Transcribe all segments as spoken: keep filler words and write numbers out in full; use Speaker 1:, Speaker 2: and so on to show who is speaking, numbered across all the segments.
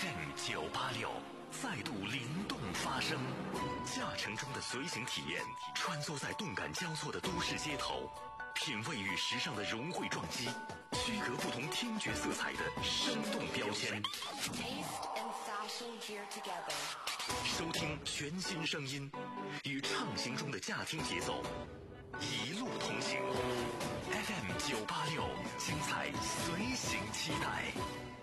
Speaker 1: F M 九八六再度灵动发声，驾乘中的随行体验，穿梭在动感交错的都市街头，品味与时尚的融汇撞击，区隔不同听觉色彩的生动标签。收听全新声音，与畅行中的驾听节奏，一路同行。F M 九八六，精彩随行期待。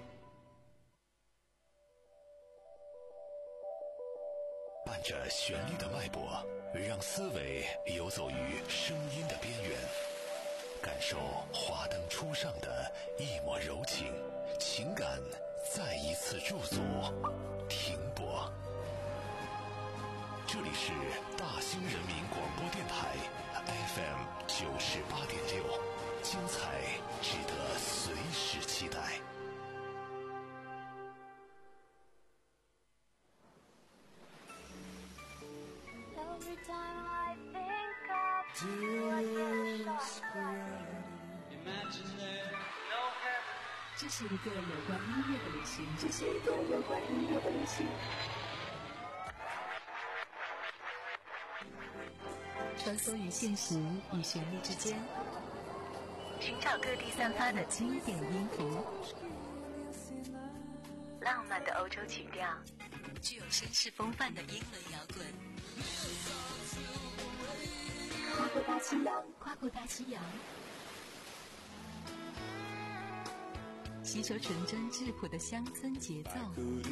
Speaker 1: 伴着旋律的脉搏，让思维游走于声音的边缘，感受华灯初上的一抹柔情，情感再一次驻足停泊。这里是大兴人民广播电台 F M 九十八点六，精彩值得随时期待。
Speaker 2: Every time I think of you, I get shocked. Imagine there no heaven.
Speaker 3: 这是一个有关音乐的旅行，这是一个有关音乐的旅行。穿梭于现实与旋律之间，寻找各地散发的经典音符，浪漫的欧洲曲调，具有绅士风范的英伦摇滚。跨过大西洋，跨过大西洋，吸收纯真质朴的乡村节奏，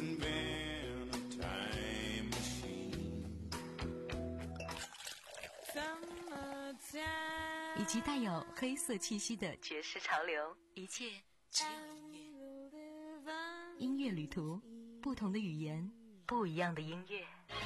Speaker 3: 以及带有黑色气息的爵士潮流，一切只有音乐。音乐旅途，不同的语言，不一样的音乐。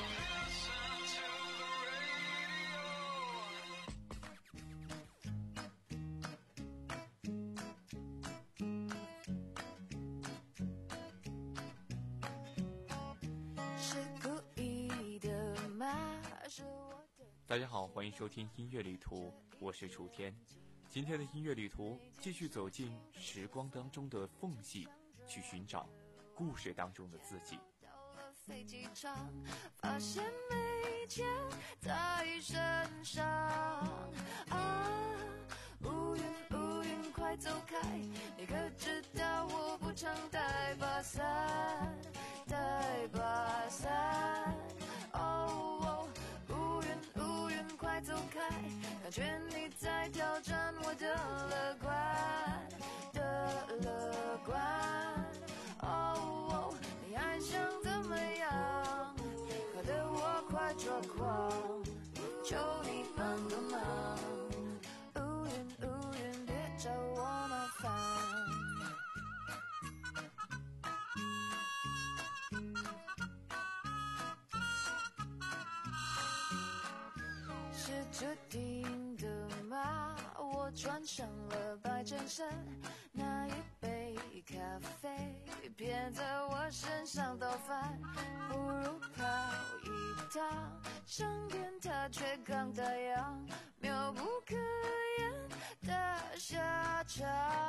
Speaker 4: 大家好，欢迎收听音乐旅途，我是楚天。今天的音乐旅途继续走进时光当中的缝隙，去寻找故事当中的自己。
Speaker 5: 飞机场发现没钱在身上啊，乌云乌云快走开，你可知道我不常带把伞，带把伞哦，乌云乌云快走开，感觉你在挑战我的乐观的乐观哦，你还想怎么样？搞得我快抓狂，求你帮个忙，乌云乌云别找我麻烦。是注定的吗？我穿上了白衬衫，那一杯咖啡别在我身上倒翻，不如跑一趟上天塔却刚打烊，妙不可言的下场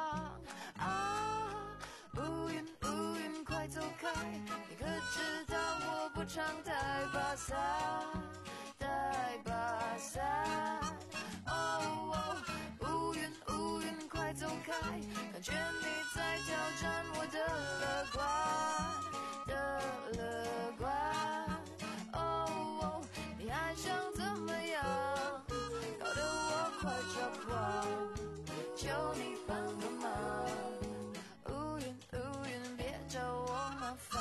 Speaker 5: 啊，乌云乌云快走开，你可知道我不常带把伞，带把伞哦，乌云乌云快走开，感觉你在挑战我的乐观的乐观哦，你还想怎么样？搞得我快抓狂，求你帮个忙，乌云乌云别找我麻烦。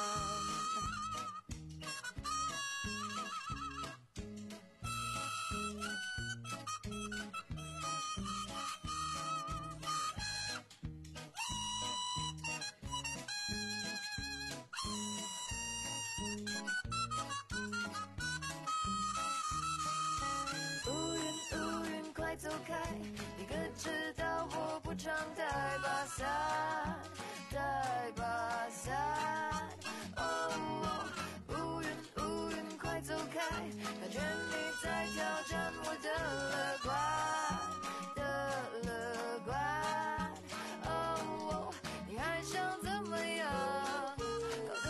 Speaker 5: 走开，你可知道我不常带把伞，带把伞哦，乌云乌云快走开，感觉你在挑战我的乐观的乐观哦，你还想怎么样？搞得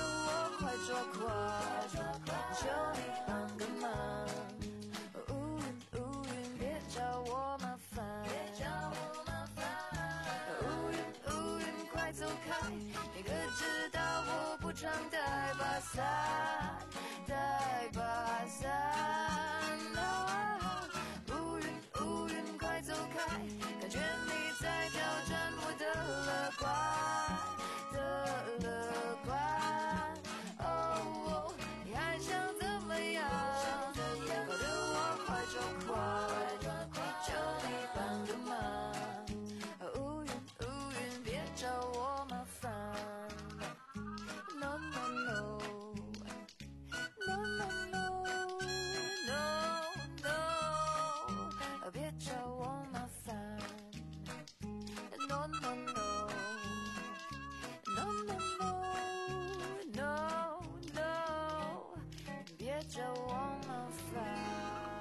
Speaker 5: 走开，你可知道我不常带把伞，带把伞、哦、乌云乌云快走开，感觉你在挑战我的乐观的乐观，哦，你还想怎么样？搞得我快抓狂，求你帮个忙，乌云乌云别找我麻烦 ，no no no no no no no no， 别找我麻烦 ，no no no no no no no， 别找我麻烦。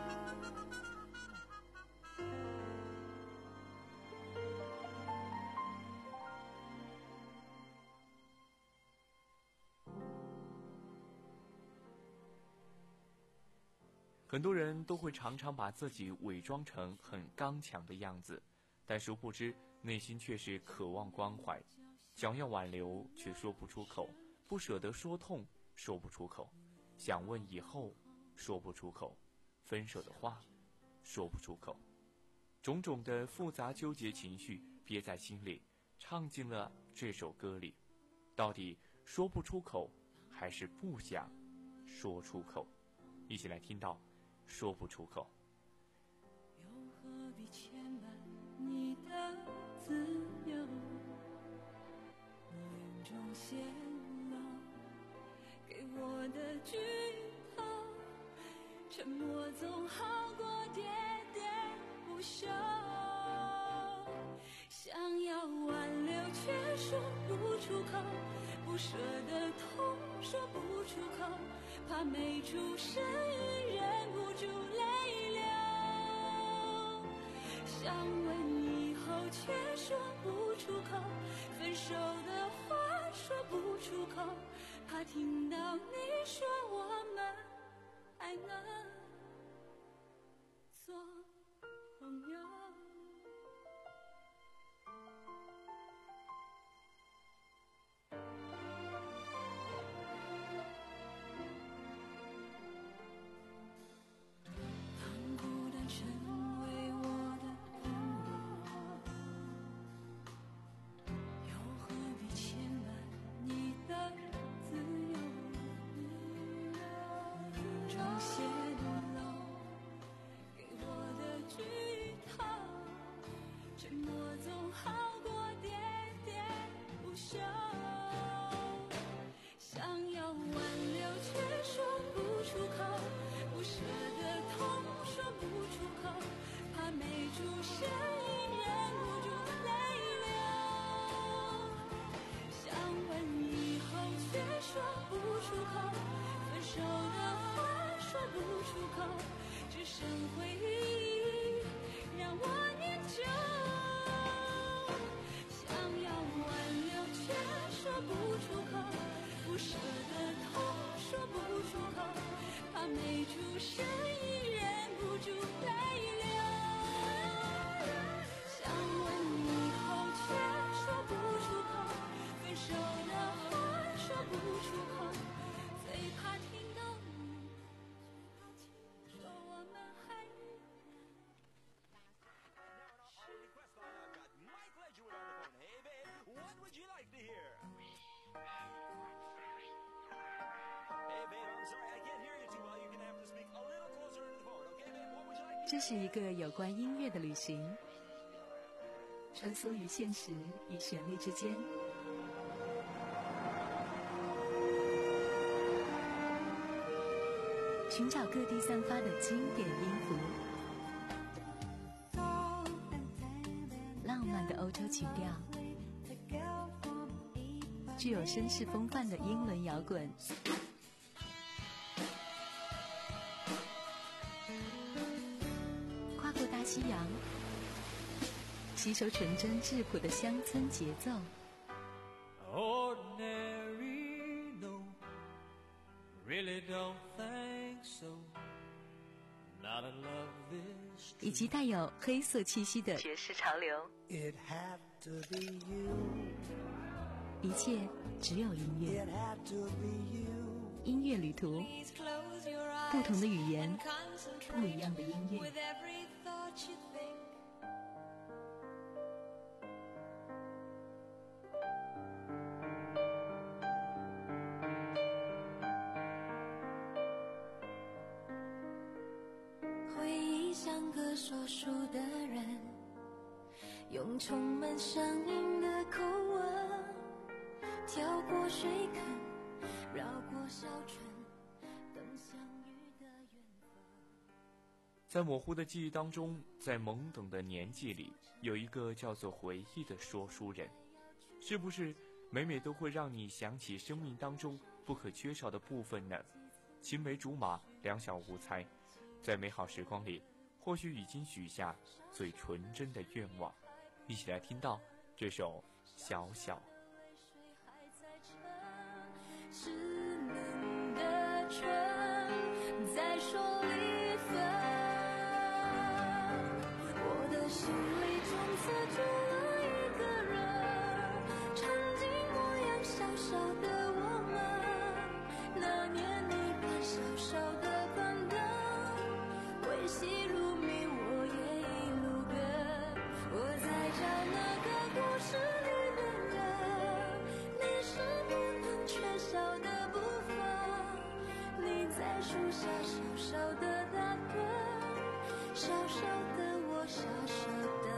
Speaker 4: 很多人都会常常把自己伪装成很刚强的样子，但殊不知内心却是渴望关怀，想要挽留却说不出口，不舍得说痛说不出口，想问以后说不出口，分手的话说不出口，种种的复杂纠结情绪憋在心里，唱进了这首歌里。到底说不出口还是不想说出口？一起来听到说不出口。
Speaker 6: 又何必牵绊你的自由，你眼中泄露给我的剧透，沉默总好过喋喋不休，想要挽留却说不出口，不舍得痛说不出口，怕没出声音忍不住泪流，想问以后却说不出口，分手的话说不出口，怕听到你说我们还能做朋友。只剩回忆让我念旧，想要挽留却说不出口，不舍得痛说不出口，怕没出声音忍不住泪流，想问以后却说不出口，分手的话说不出口，最怕听到你说我们还
Speaker 3: 这是一个有关音乐的旅行，穿梭于现实与旋律之间，寻找各地散发的经典音符，浪漫的欧洲情调，具有绅士风范的英伦摇滚，跨过大西洋，吸收纯真质朴的乡村节奏。
Speaker 7: Ordinary, no, really don't think so. Not a love this
Speaker 3: 以及带有黑色气息的爵士潮流。
Speaker 7: It had to be you.
Speaker 3: 一切只有音乐。音乐旅途，不同的语言，不一样的音乐。
Speaker 5: 回忆像个说书的人，用充满乡音的口吻，跳过水坑，绕过小村，等相遇的缘分。
Speaker 4: 在模糊的记忆当中，在懵懂的年纪里，有一个叫做回忆的说书人，是不是每每都会让你想起生命当中不可缺少的部分呢？青梅竹马，两小无猜，在美好时光里，或许已经许下最纯真的愿望。一起来听到这首《小小》。
Speaker 5: 湿嫩的唇在手里分，我的心里从此住了一个人，曾经模样小小的我们，那年你把小小的板凳维系如谜，我也一路跟，我在找那个故事里的人，你是不能缺少的部分，你在树下小小的打盹，小小的我小小的。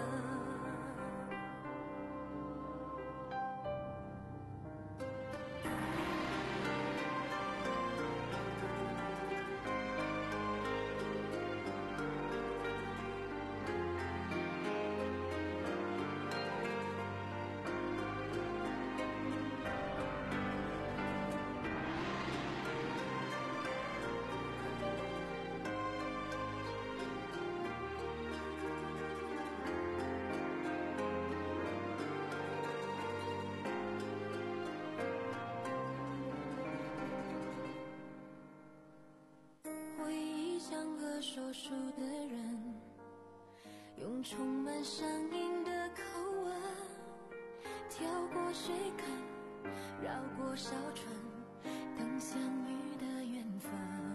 Speaker 5: 说书的人，用充满乡音的口吻，跳过水坑，绕过小村，等相遇的缘分。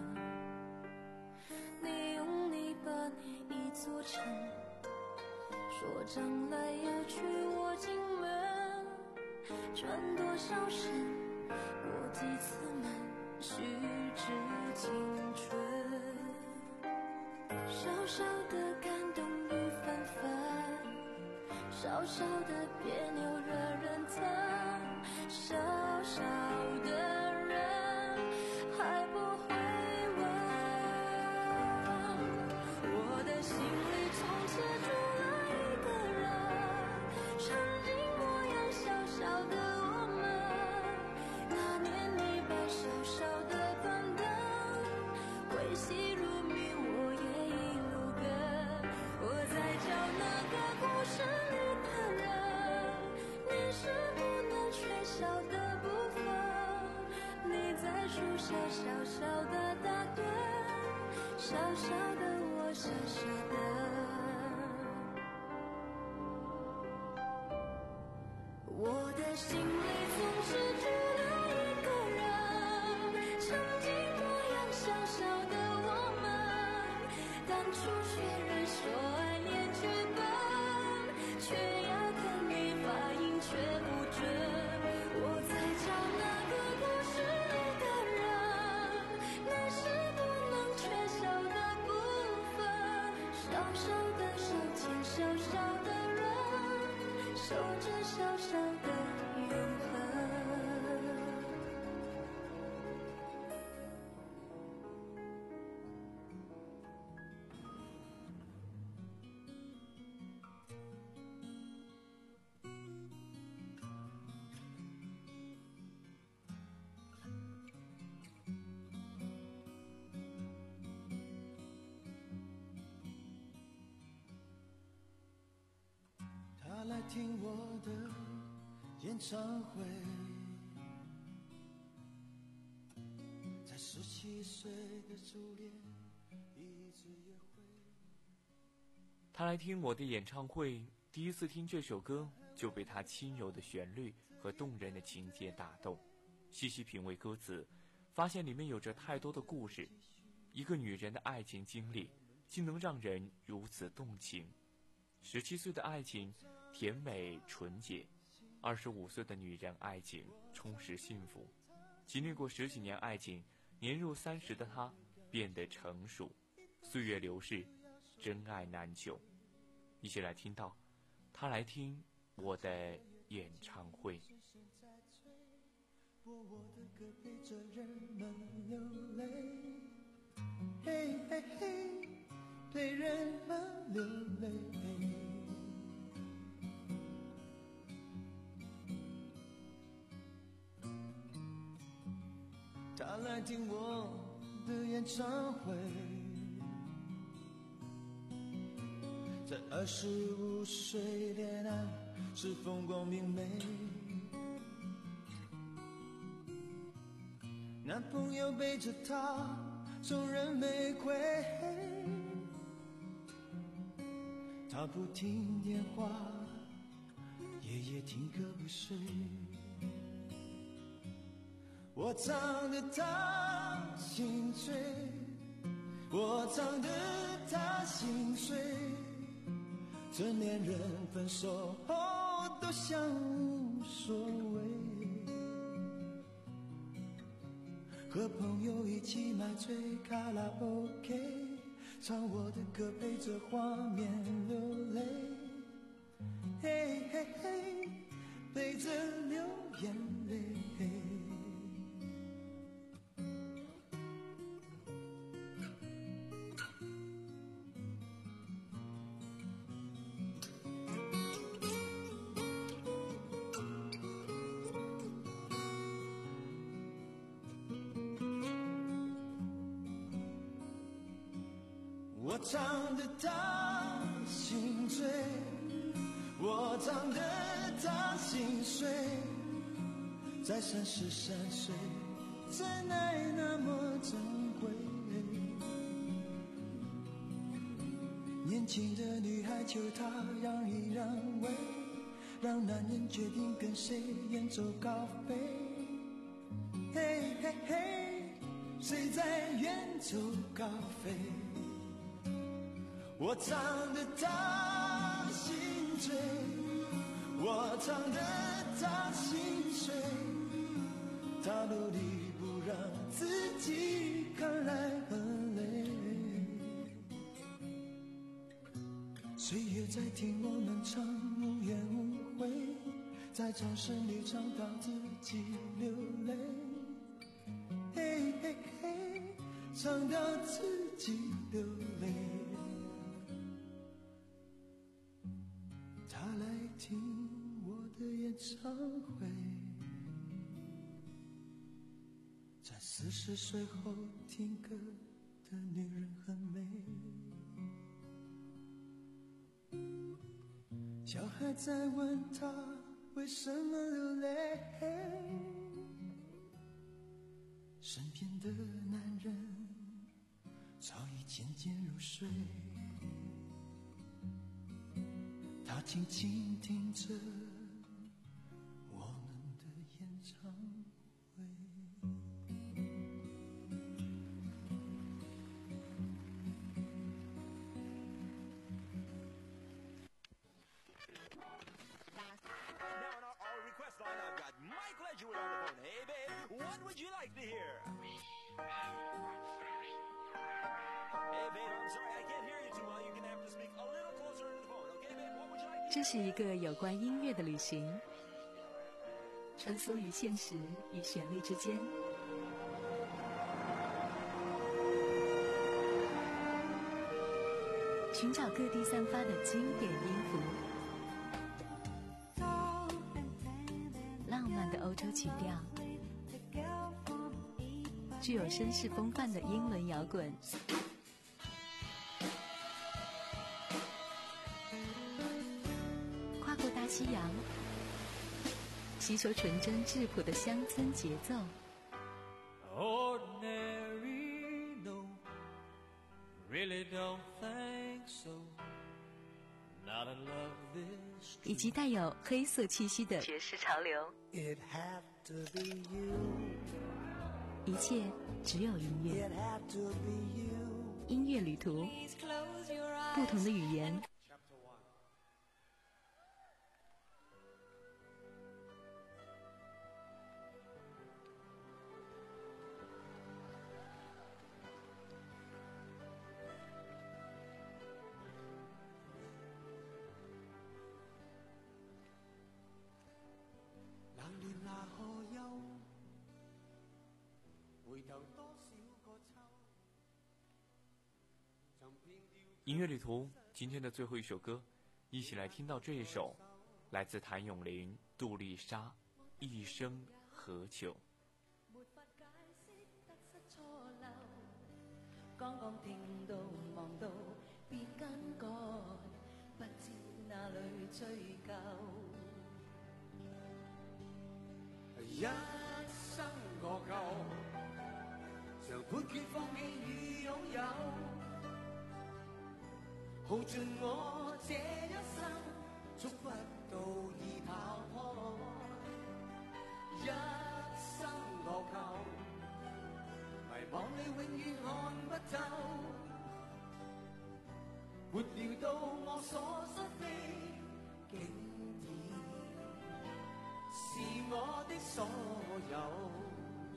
Speaker 5: 你用泥巴捏一座城，说将来要娶我进门，转多少身，过几次门，虚掷青春。小小的感动与纷纷，小小的别扭惹人疼，小小的人还不会问，我的心里从此住了一个人，曾经模样小小的我们，那年你把小小的板凳维系如谜，我也一路跟，我在找那个故事里的人，你是不能缺少的部分，你在树下小小的打盹，小小的我小小的。我的心里总是住了一个人，曾经模样小小的我们，当初却人说爱恋剧本，却要等你发音却不准。我在找那个故事里的人，你是不能缺少的部分，小小的手牵小小的人，守着小小的永恒。
Speaker 7: 他来听我的演唱会，在十七岁的初恋一直约会。
Speaker 4: 他来听我的演唱会，第一次听这首歌， 就被他轻柔的旋律和动人的情节打动。细细品味歌词，发现里面有着太多的故事。一个女人的爱情经历竟能让人如此动情。十七岁的爱情甜美纯洁，二十五岁的女人爱情充实幸福。经历过十几年爱情，年入三十的她变得成熟。岁月流逝，真爱难求。一起来听到她来听我的演唱会。
Speaker 7: 播我的歌陪着人们流泪，嘿嘿嘿，陪人们流泪。他来听我的演唱会，在二十五岁恋爱是风光明媚，男朋友背着她送人玫瑰，她不听电话，夜夜听歌不睡。我唱得她心醉，我唱得她心碎，成年人分手后都像无所谓，和朋友一起买醉卡拉 OK， 唱我的歌陪着画面流泪，嘿嘿嘿，陪着流眼泪。我唱得她心醉，我唱得她心碎，在三十三岁，真爱那么珍贵。年轻的女孩求她让一让位，让男人决定跟谁远走高飞。嘿嘿嘿，谁在远走高飞？我唱得她心醉，我唱得她心碎，她努力不让自己看来很累。岁月在听我们唱无怨无悔，在掌声里唱到自己流泪，嘿嘿嘿，唱到自己流泪。她来听我的演唱会，在四十岁后听歌的女人很美。小孩在问她为什么流泪，身边的男人早已渐渐入睡，他静静听着我们的演唱会。
Speaker 8: Now on our, our request line, I've got Mike Ledgewood on the phone. Hey, babe, what would you like to hear? Hey, babe, I'm sorry, I can't hear you too well. You're gonna have to speak a little closer to the phone, okay, babe? What would you like to hear?
Speaker 3: 这是一个有关音乐的旅行，穿梭于现实与旋律之间。寻找各地散发的经典音符，浪漫的欧洲曲调，具有绅士风范的英伦摇滚，跨过大西洋，吸收纯真质朴的乡村节奏。
Speaker 7: Ordinary, no, really don't think so.
Speaker 3: 以及带有黑色气息的爵士潮流。一切只有音乐，音乐旅途，不同的语言。
Speaker 4: 音乐旅途，今天的最后一首歌，一起来聽到這一首來自譚詠麟、杜麗莎《一生何求》。
Speaker 6: 沒法解釋得失錯漏，剛剛聽到望到別更改，不知哪裏追究。
Speaker 7: 一生何求，常判決放棄與擁有，耗盡我這一生，觸不到已跑開。一生何求，迷惘你永遠看不透，沒料到我所失的，竟然是我的所有。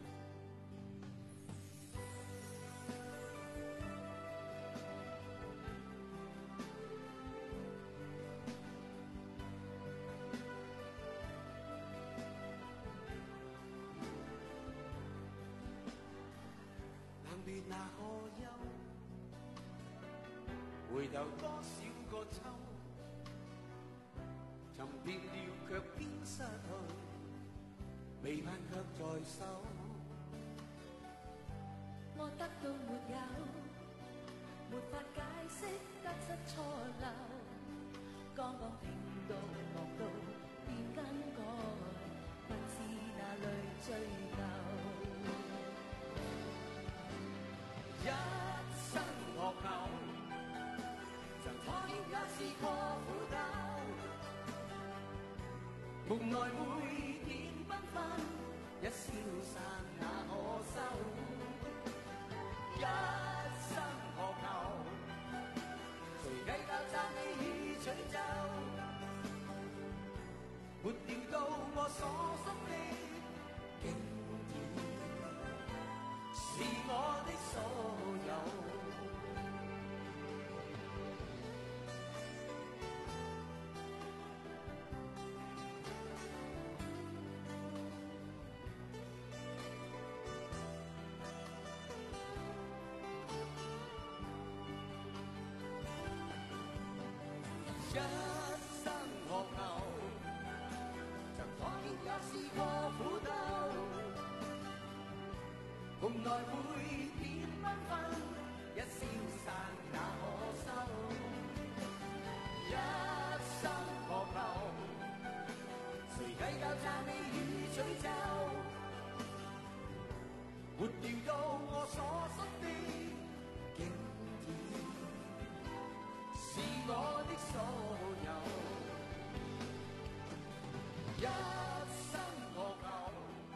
Speaker 7: 那可休？回頭多少個秋，尋遍了卻偏失去，未盼卻在手。
Speaker 6: 我得到沒有？沒法解釋得失錯漏，剛剛聽到望到便更改，不知哪裏追究。
Speaker 7: 一生何求，曾討厭也試過苦鬥，無奈每點繽紛一消散那可收。一生何求，誰計較讚美與詛咒，沒料到我所失的，竟然是我的所有。一生何求，曾討厭也試過苦鬥，無奈每點繽紛一消散那可收。一生何求，誰計較讚美與詛咒，沒料到我所失的，竟然是我的所有。一生何求。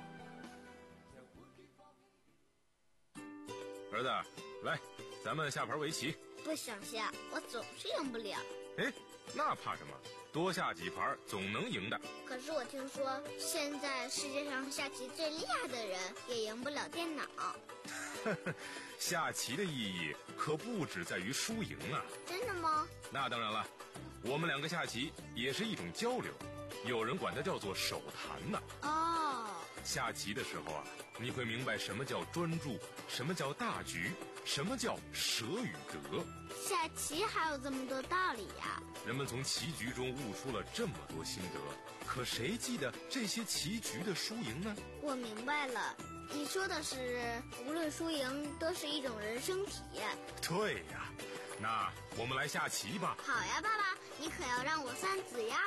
Speaker 9: 儿子，来，咱们下盘围棋。
Speaker 10: 不想下，我总是赢不了。
Speaker 9: 哎，那怕什么？多下几盘总能赢的。
Speaker 10: 可是我听说，现在世界上下棋最厉害的人也赢不了电脑。
Speaker 9: 下棋的意义可不只在于输赢啊。
Speaker 10: 真的吗？
Speaker 9: 那当然了，我们两个下棋也是一种交流，有人管它叫做手谈呢。
Speaker 10: 哦。
Speaker 9: 下棋的时候啊，你会明白什么叫专注，什么叫大局，什么叫舍与得。
Speaker 10: 下棋还有这么多道理呀！
Speaker 9: 人们从棋局中悟出了这么多心得，可谁记得这些棋局的输赢呢？
Speaker 10: 我明白了，你说的是无论输赢都是一种人生体验。
Speaker 9: 对呀，那我们来下棋吧。
Speaker 10: 好呀，爸爸，你可要让我三子呀。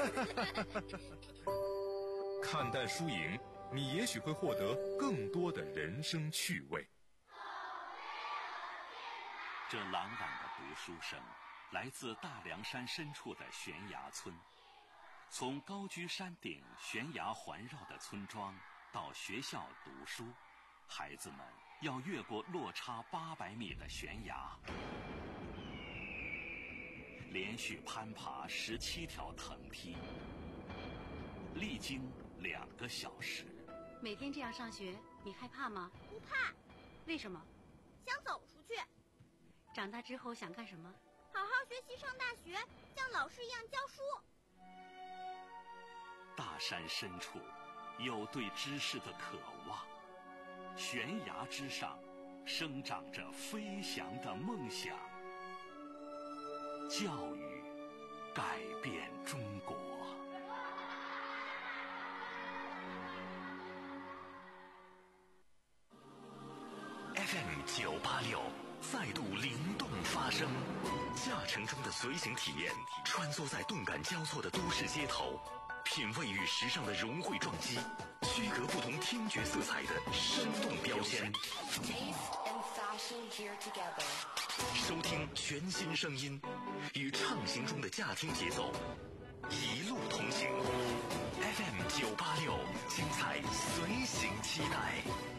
Speaker 9: 看淡输赢，你也许会获得更多的人生趣味。
Speaker 1: 这朗朗的读书声， 来自大凉山深处的悬崖村。从高居山顶、悬崖环绕的村庄到学校读书，孩子们要越过落差八百米的悬崖，连续攀爬十七条藤梯，历经两个小时。
Speaker 11: 每天这样上学，你害怕吗？
Speaker 10: 不怕。
Speaker 11: 为什么？
Speaker 10: 想走出去。
Speaker 11: 长大之后想干什么？
Speaker 10: 好好学习，上大学，像老师一样教书。
Speaker 1: 大山深处有对知识的渴望，悬崖之上生长着飞翔的梦想。教育改变中国。F M 九八六再度灵动发声，驾乘中的随行体验，穿梭在动感交错的都市街头，品味与时尚的融汇撞击，区隔不同听觉色彩的生动标签。收听全新声音，与畅行中的驾听节奏，一路同行。F M 九八六，精彩随行期待。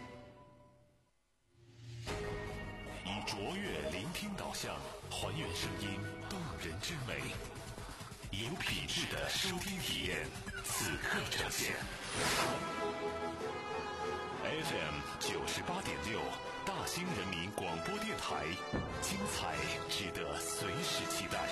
Speaker 1: 以卓越聆听导向，还原声音动人之美，有品质的收听体验，此刻呈现。F M 九十八点六，大兴人民广播电台，精彩值得随时期待。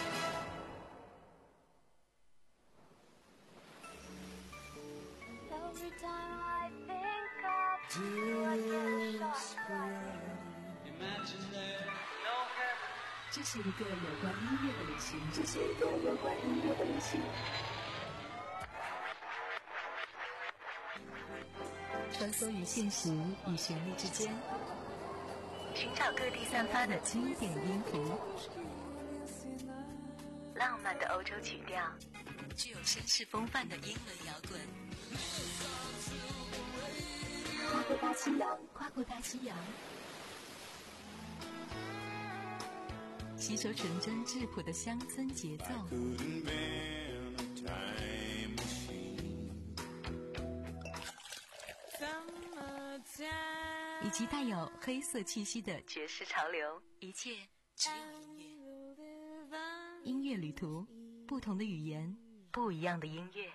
Speaker 3: 这是一个有关音乐的旅行，这是一个有关音乐的旅行。穿梭于现实与旋律之间，寻找各地散发的经典音符，浪漫的欧洲曲调，具有绅士风范的英伦摇滚。跨过大西洋，跨过大西洋，吸收纯真质朴的乡村节奏，以及带有黑色气息的爵士潮流，一切只有音乐。音乐旅途，不同的语言，不一样的音乐。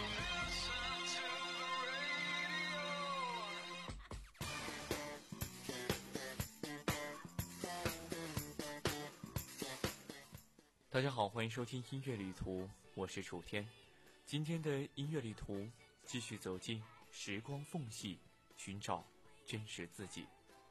Speaker 4: 大家好，欢迎收听音乐旅途，我是楚天。今天的音乐旅途继续走进时光缝隙，寻找真实自己。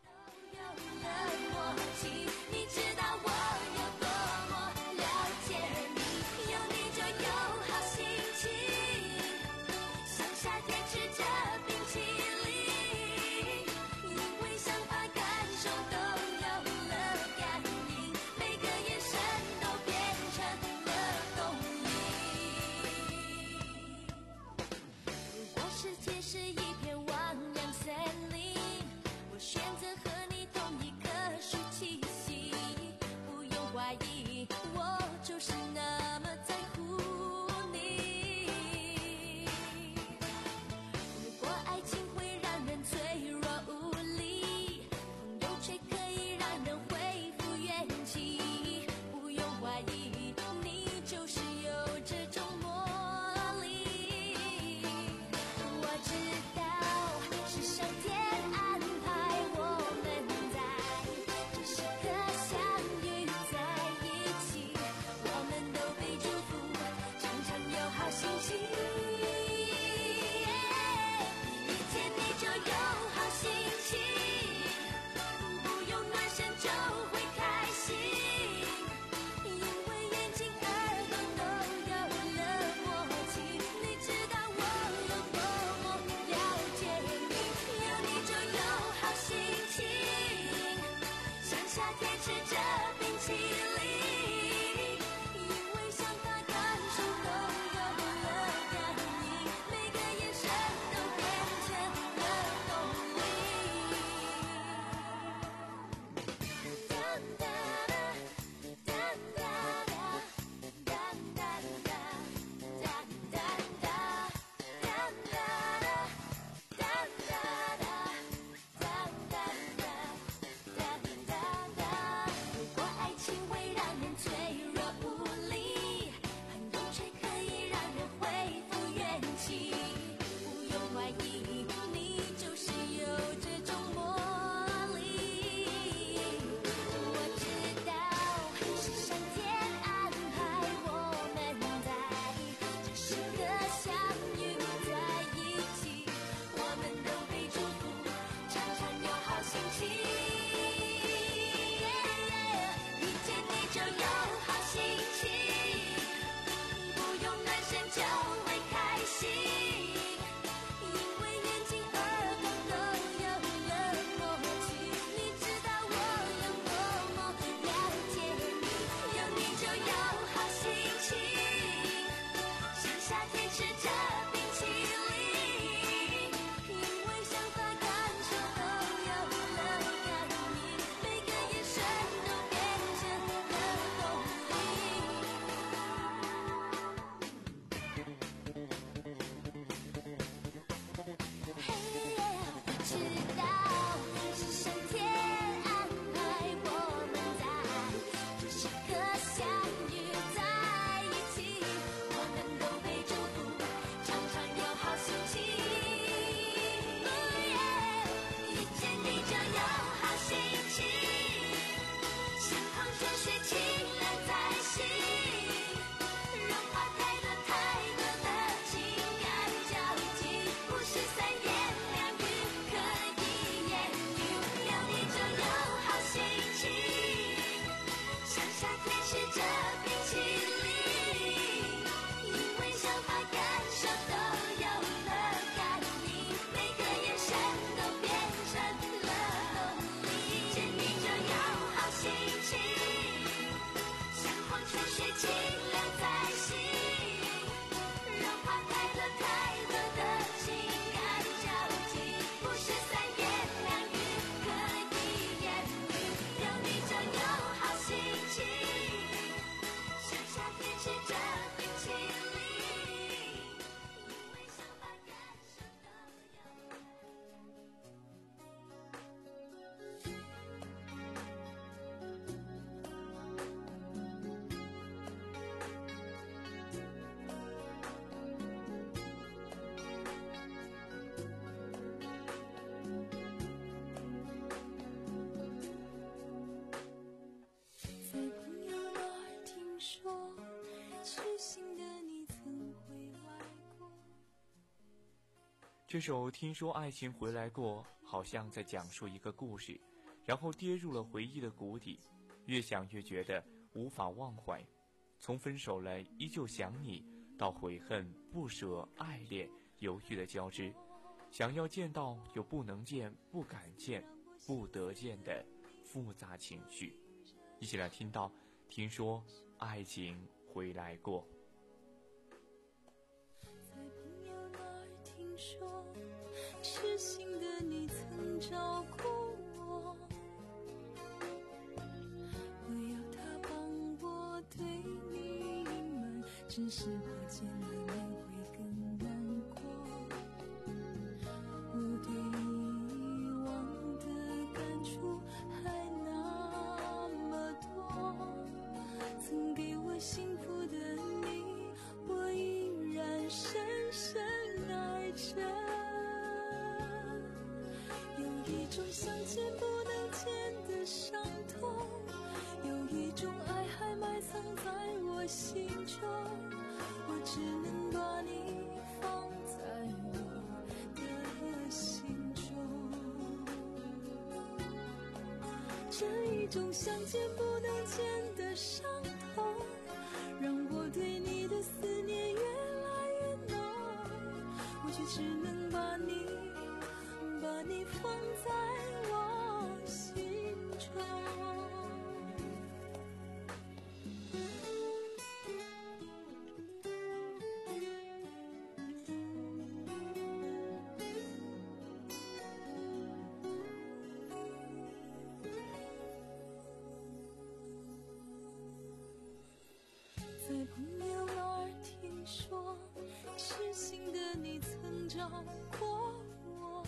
Speaker 5: 你知道我有多么了解你，有你就有好心情，像夏天吃着冰淇淋，因为想法感受都有了感应，每个眼神都变成了动力。如果世界是一片汪洋森林，我选择和你同一棵树栖息，不用怀疑
Speaker 4: 这首《听说爱情回来过》好像在讲述一个故事，然后跌入了回忆的谷底，越想越觉得无法忘怀。从分手了依旧想你，到悔恨、不舍、爱恋、犹豫的交织，想要见到又不能见、不敢见、不得见的复杂情绪。一起来听到听说爱情回来过。
Speaker 6: 在朋友那儿听说，痴心的你曾找过我，我要他帮我对你隐瞒，只是怕见了面会更难过。我对遗忘的感触还那么多，曾给我幸福的你，我依然深深爱着。有一种想见不能见的伤痛，有一种爱还埋藏在我心中，我只能把你放在我的心中。这一种想见不能见的伤痛，让我对你的思念越来越浓，我却只能把你把你放在我心中。在朋友那儿听说，痴心的你曾找过我，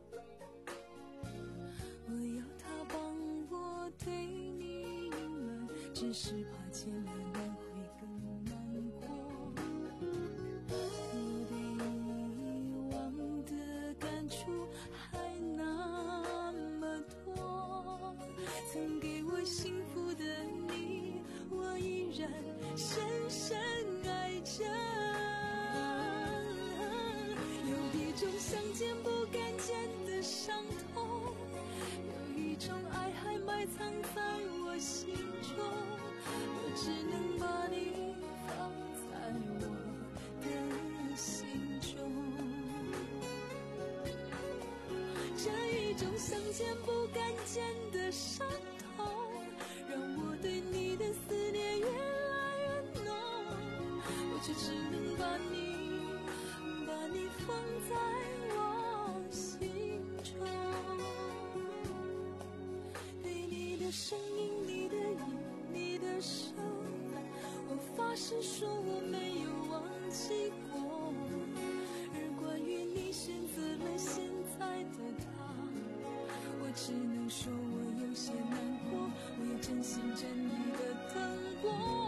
Speaker 6: 我要他帮我对你隐瞒，只是怕见了面会更难过。我对遗忘的感触还那么多，曾给我幸福的你，我依然深深爱着。有一种想见不敢见的伤痛，有一种爱还埋藏在我心中，我只能把你放在我的心中。这一种想见不敢见的伤痛，让我对你的思念越来越浓，我却只能把你把你放在我心中。对你的声音，你的影，你的手，我发誓说我没有忘记过。而关于你选择了现在的他，我只能说我有些难过，我也真心真意的等过。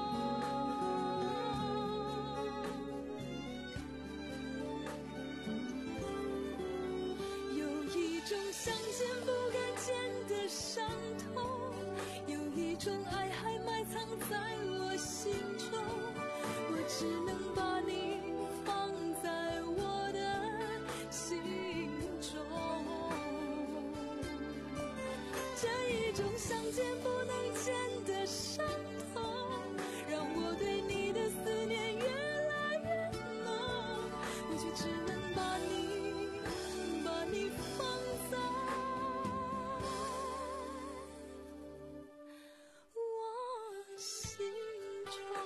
Speaker 6: 有一种想见不敢见的伤痛，有一种爱还埋藏在我心中，我只能把你放在我的心中。这一种想见不能见的伤痛，让我对你的思念越来越浓，我却只能把你把你放在我心中。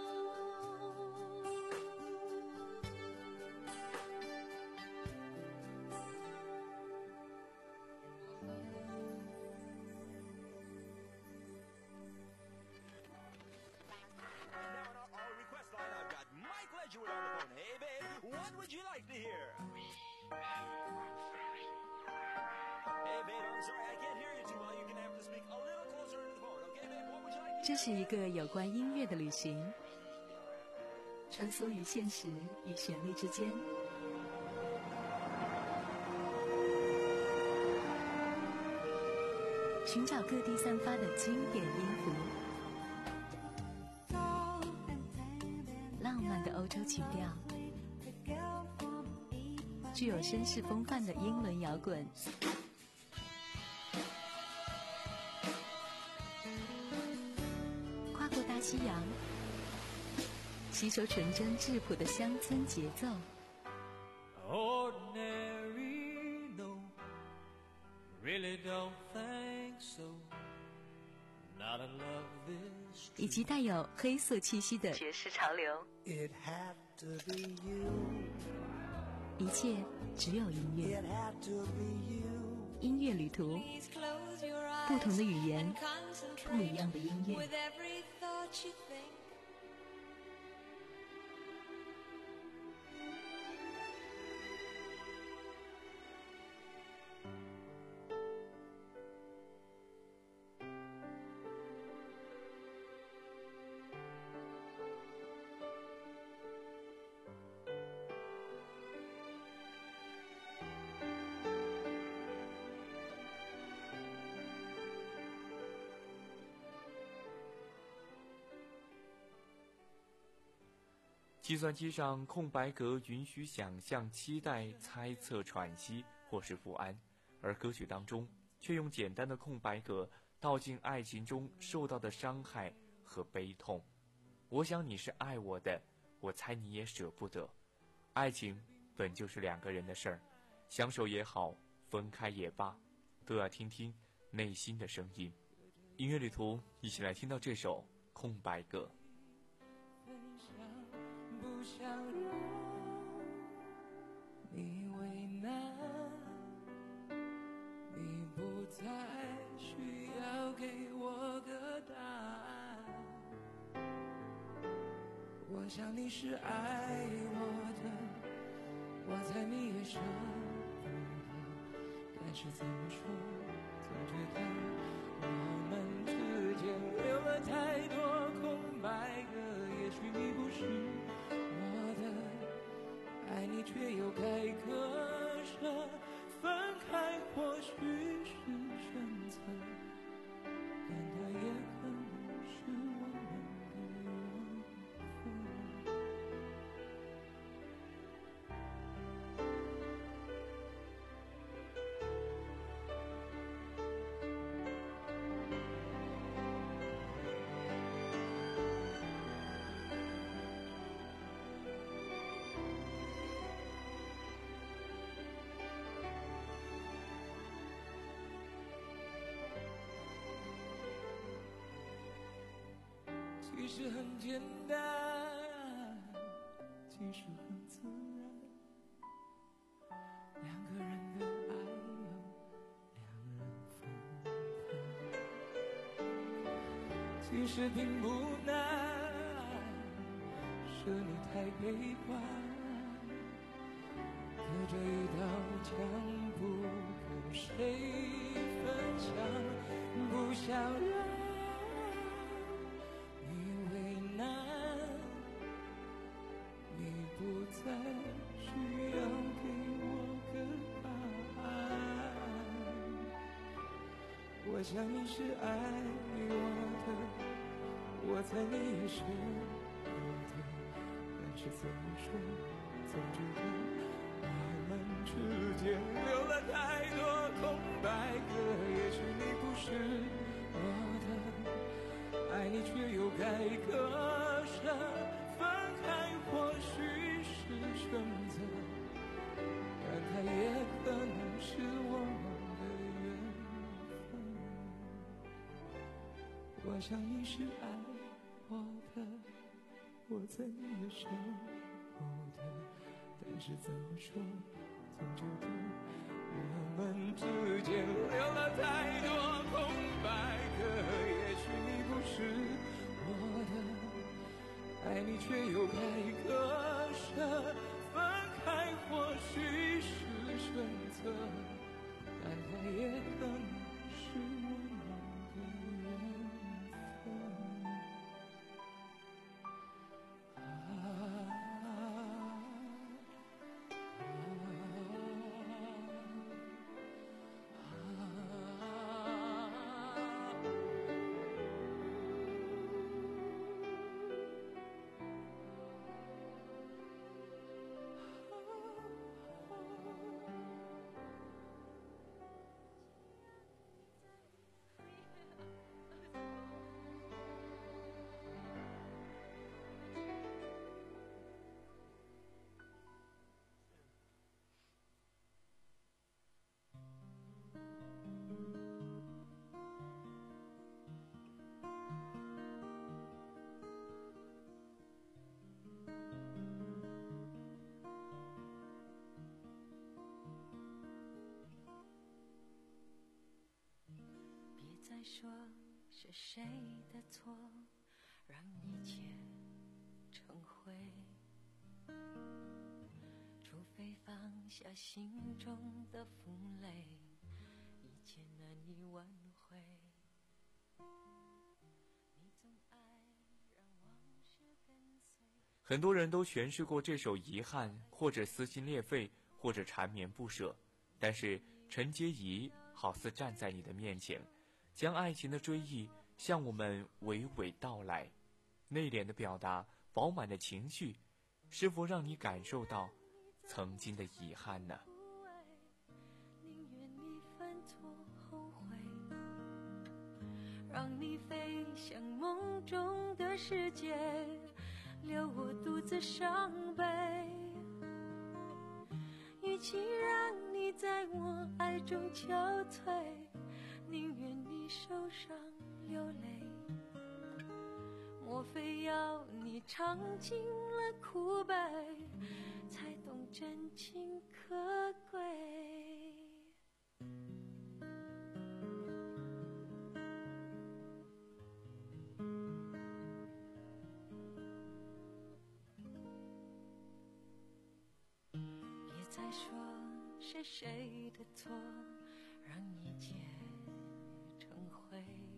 Speaker 3: 这是一个有关音乐的旅行，穿梭于现实与旋律之间，寻找各地散发的经典音符，浪漫的欧洲曲调， 具有绅士风范的英伦摇滚。跨过大西洋，吸收纯真质朴的乡村节奏。
Speaker 7: Ordinary, no, really don't think so. Not in love this.
Speaker 3: 以及带有黑色气息的爵士潮流。
Speaker 7: It had to be you.
Speaker 3: 一切只有音乐。
Speaker 7: It had to be you.
Speaker 3: 音乐旅途，不同的语言，不一样的音乐。
Speaker 4: 计算机上空白格允许想象、期待、猜测、喘息或是不安，而歌曲当中却用简单的空白格道尽爱情中受到的伤害和悲痛。我想你是爱我的，我猜你也舍不得。爱情本就是两个人的事儿，相守也好，分开也罢，都要听听内心的声音。音乐旅途，一起来听到这首空白格。
Speaker 7: 不想让你为难，你不再需要给我个答案。我想你是爱我的，我猜你也舍不得，但是怎么说，总觉得我们之间留了太多空白格。也许你不是爱你却又该割舍，分开或许是选择，但它也可能是我们的缘分。其实很简单，其实很自然，两个人的爱由两人分担。其实并不难，是你太悲观，隔着一道墙不跟谁分享，不想让不再需要给我个答案。我想你是爱我的，我猜你也舍不得，但是怎么说，总觉得我们之间留了太多空白格。也许你不是我的，爱你却又该割舍，分开或许选择，但它也可能是我们的缘分。我想你是爱我的，我猜你也舍不得，但是怎么说，总觉得我们之间留了太多空白格。也许你不是我的，爱你却又该割舍，分开或许是选择，但它也可能是我们的缘分。啊啊
Speaker 6: 说是谁的错，让一切成灰，除非放下心中的负累，一切难以挽回。你总爱让往事跟随。
Speaker 4: 很多人都诠释过这首遗憾，或者撕心裂肺，或者缠绵不舍，但是陈洁仪好似站在你的面前，将爱情的追忆向我们娓娓道来，内敛的表达，饱满的情绪，是否让你感受到曾经的遗憾呢？
Speaker 6: 宁愿你犯错后悔，让你飞向梦中的世界，留我独自伤悲。与其让你在我爱中憔悴，宁愿你受伤流泪。莫非要你尝尽了苦悲，才懂真情可贵？别再说是谁的错，让一切成灰，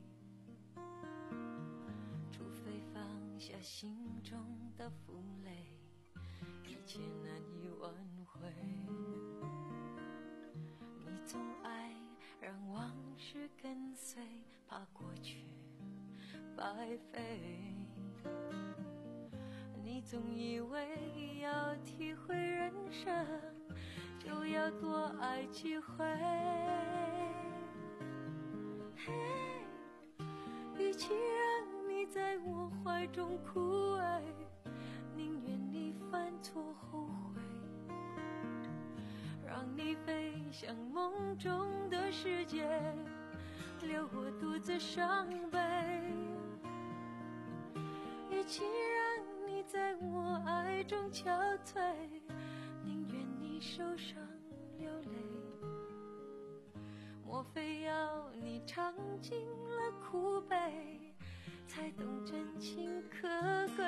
Speaker 6: 除非放下心中的负累，一切难以挽回。你总爱让往事跟随，怕过去白费。你总以为要体会人生，就要多爱几回。与其让你在我怀中枯萎，宁愿你犯错后悔，让你飞向梦中的世界，留我独自伤悲。与其让你在我爱中憔悴，宁愿你受伤流泪。莫非要你尝尽了苦悲，才懂真情可贵？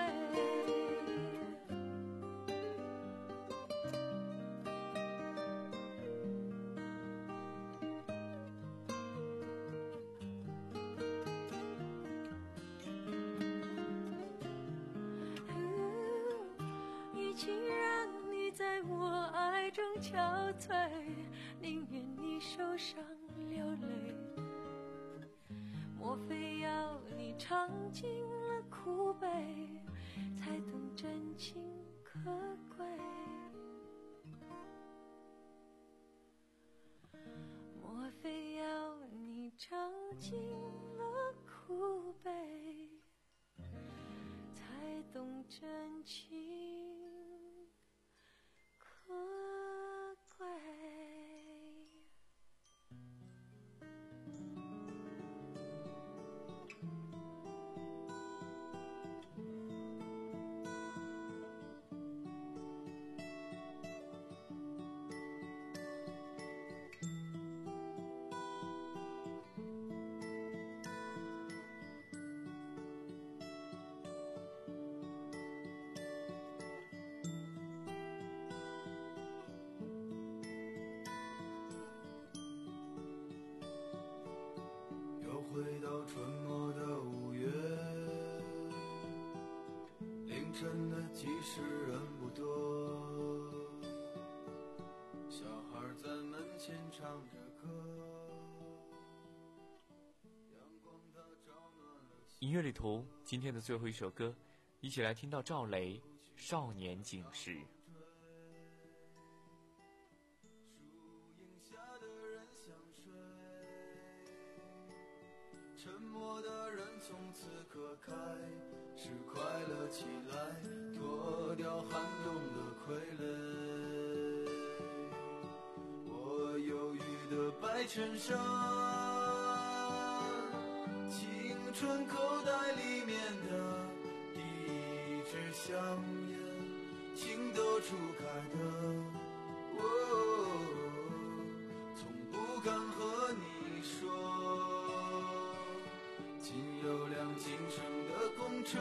Speaker 6: 与其让你在我爱中憔悴，宁愿你受伤流泪。莫非要你尝尽了苦悲，才懂真情可贵？莫非要你尝尽了苦悲，才懂真情可贵？
Speaker 7: 回到春末的五月，凌晨的集市人不多，小孩在门前唱着歌，阳光它照暖了。
Speaker 4: 音乐旅途今天的最后一首歌，一起来听到赵雷《少年锦时》。
Speaker 7: 沉默的人从此刻开始快乐起来，脱掉寒冬的傀儡。我忧郁的白衬衫，青春口袋里面的第一支香烟，情窦初开的我从不敢和你说。 仅有辆进城的公车，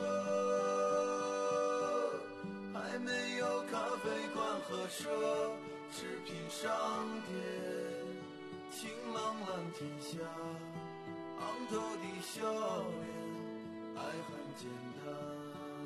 Speaker 7: 还没有咖啡馆和奢侈品商店，晴朗蓝天下，昂头的笑脸，爱很简单。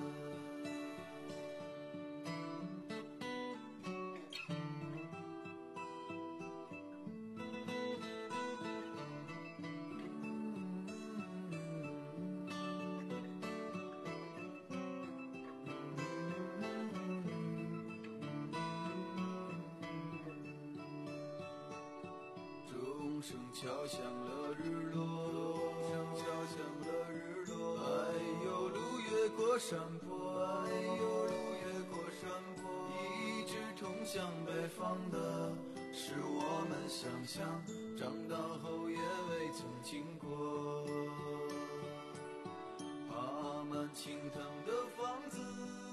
Speaker 7: 钟声敲响了日落，敲响了日落。哎呦，路越过山坡，哎呦，路越过山坡。一直通向北方的，是我们想象，长大后也未曾经过。爬满青藤的房子。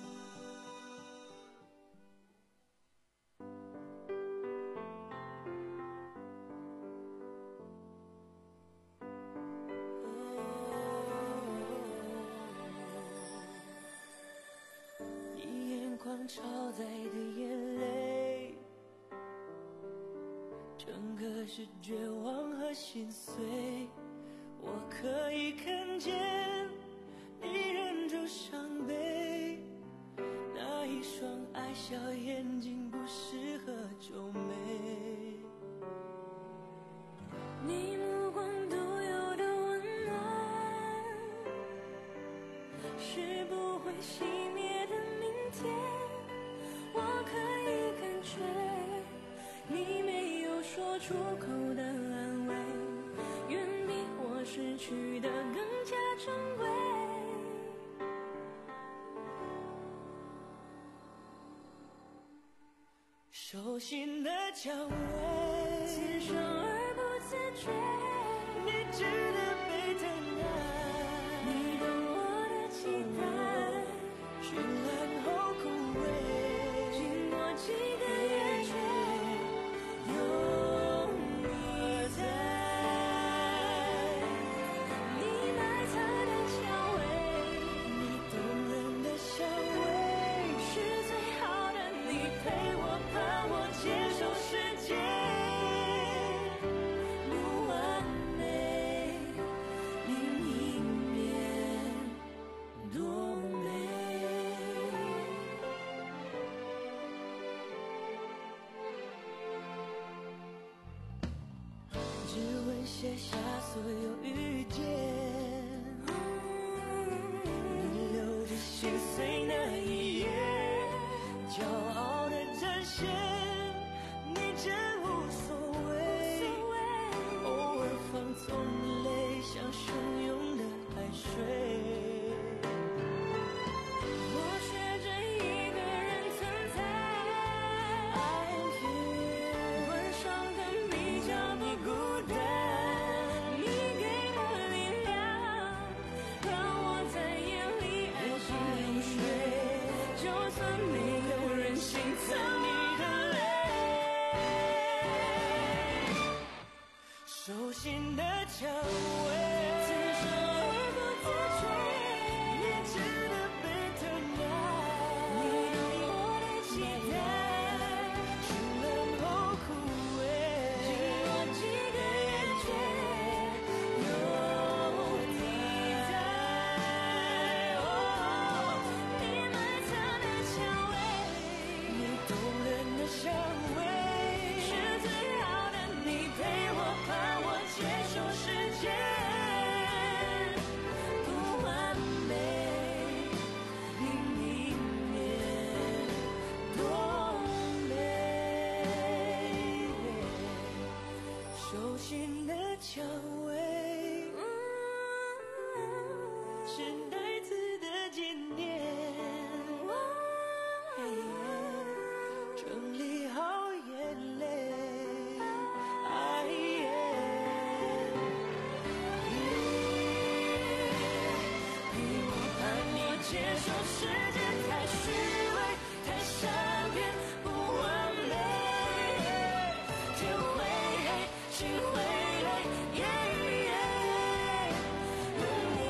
Speaker 6: 超载的眼泪，整个是绝望和心碎。我可以看见你忍住伤悲，那一双爱笑眼睛不适合皱眉。你目光独有的温暖，是不会熄灭的明天。我可以感觉你没有说出口的安慰，远比我失去的更加珍贵。手心的蔷薇，自生而不自觉，你值得被疼爱，你懂我的期待，绚烂后枯萎。几个月前有你在，你埋藏的蔷薇，你动人的香味，是最好的。你陪我怕我接受世界不完美，另一面多美。指纹写下所有遇见，你留着心碎那一页，骄傲的展现，你真无所谓，偶尔放纵泪像汹涌的海水。我学着一个人存在， I'm here， 晚上的比较不孤单，你给我力量，让我在夜里安心入睡，就算没有人心疼你的泪。手心的蔷薇，自生而不自觉，你值得被疼爱，你懂我的期待，绚烂后枯萎。经过几个月前有你在，哦，你埋藏的蔷薇，你动人的香味，是最好的。你陪我怕我接受世界不完美，另一面多美。手心的蔷薇，是孩子的纪念，整理好眼泪。哎耶，陪我伴你接受世界太虚伪，太善变，不完美，天会黑，心会累，耶耶，用你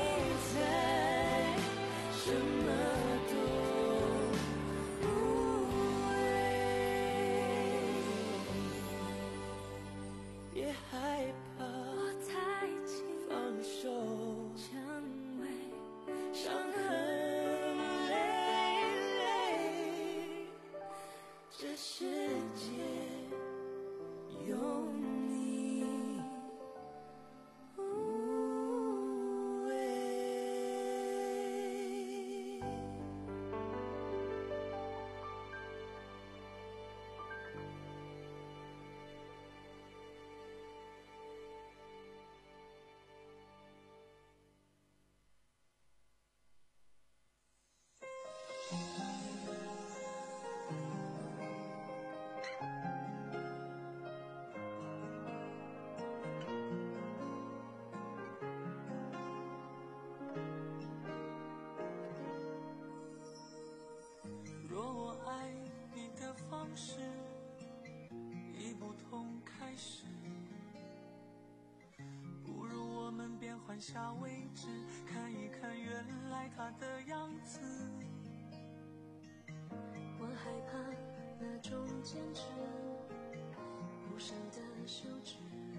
Speaker 7: 换下位置，看一看原来他的样子。
Speaker 6: 我害怕那种坚持，无声的休止，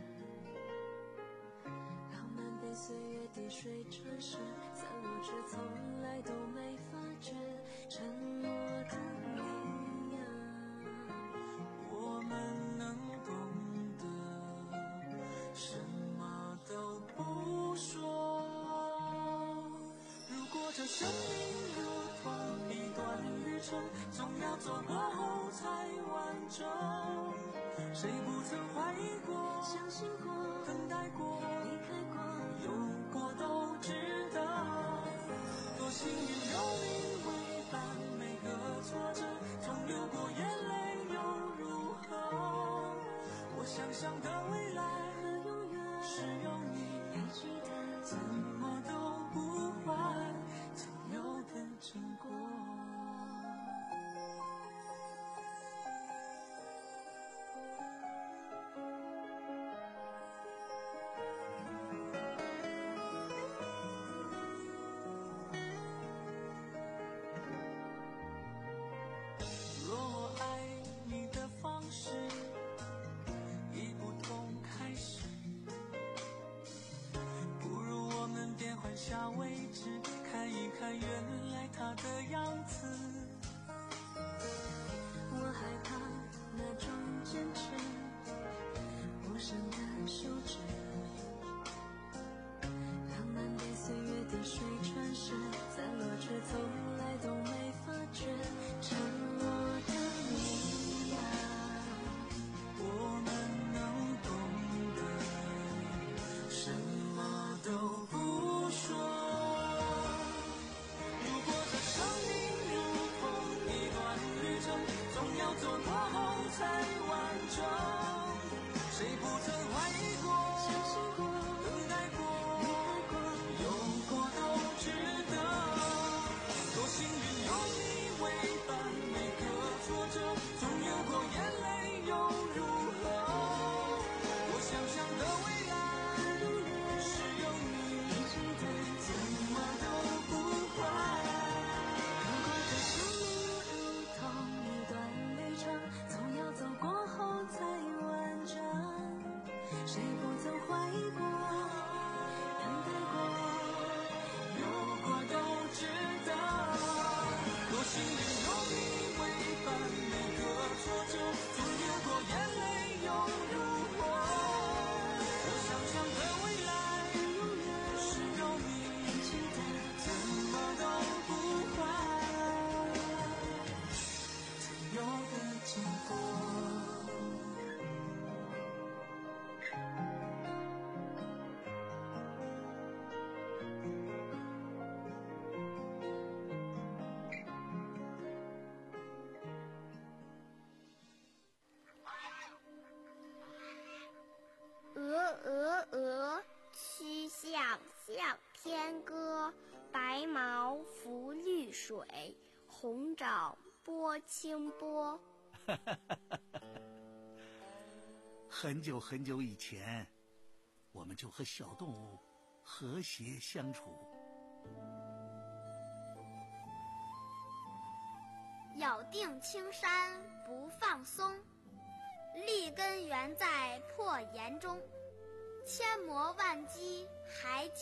Speaker 6: 浪漫被岁月滴水穿石，散落却从来都没发觉，沉默的你呀，
Speaker 7: 我们能懂得，什么都不说。如果这生命如同一段旅程，总要走过后才完整。谁不曾怀疑过，
Speaker 6: 相信过，
Speaker 7: 等待过，
Speaker 6: 离开过，
Speaker 7: 有过都值得。多幸运有你为伴，每个挫折总流过眼泪又如何？我想象的未来
Speaker 6: 和永远
Speaker 7: 是有你
Speaker 6: 陪记得，
Speaker 7: 怎么都不换，曾有的经过。若我爱你的方式已不同开始，不如我们变换下位置，看一看原来他的样子。
Speaker 6: 我害怕那种坚持，无声的休止，浪漫被岁月滴水穿石，散落却从来都没发觉，沉默的你呀，
Speaker 7: 我们能懂得，什么都不说。如果这生命如同一段旅程，总要走过后才完整。谁不曾怀疑过，
Speaker 6: 相信过，
Speaker 7: 等待过，
Speaker 6: 离开过，
Speaker 7: 有过都值得。多幸运有你为伴，每个挫折总流过眼泪又如何？我想象的未来是有你
Speaker 6: 陪记得，
Speaker 7: 怎么都不换。
Speaker 6: 如果这生命如同一段旅程，总要走过后才完整，谁不曾怀疑过，等待过，
Speaker 7: 有过都值得。多幸运有你为伴，每个挫折总流过眼泪又如何？我想象的未来是有你
Speaker 6: 陪记得，
Speaker 7: 怎么都不换，曾有的经过。
Speaker 10: 鹅鹅鹅，曲项向天歌。白毛浮绿水，红掌拨清波。
Speaker 12: 很久很久以前，我们就和小动物和谐相处。
Speaker 10: 咬定青山不放松，立根原在破岩中。千磨万击还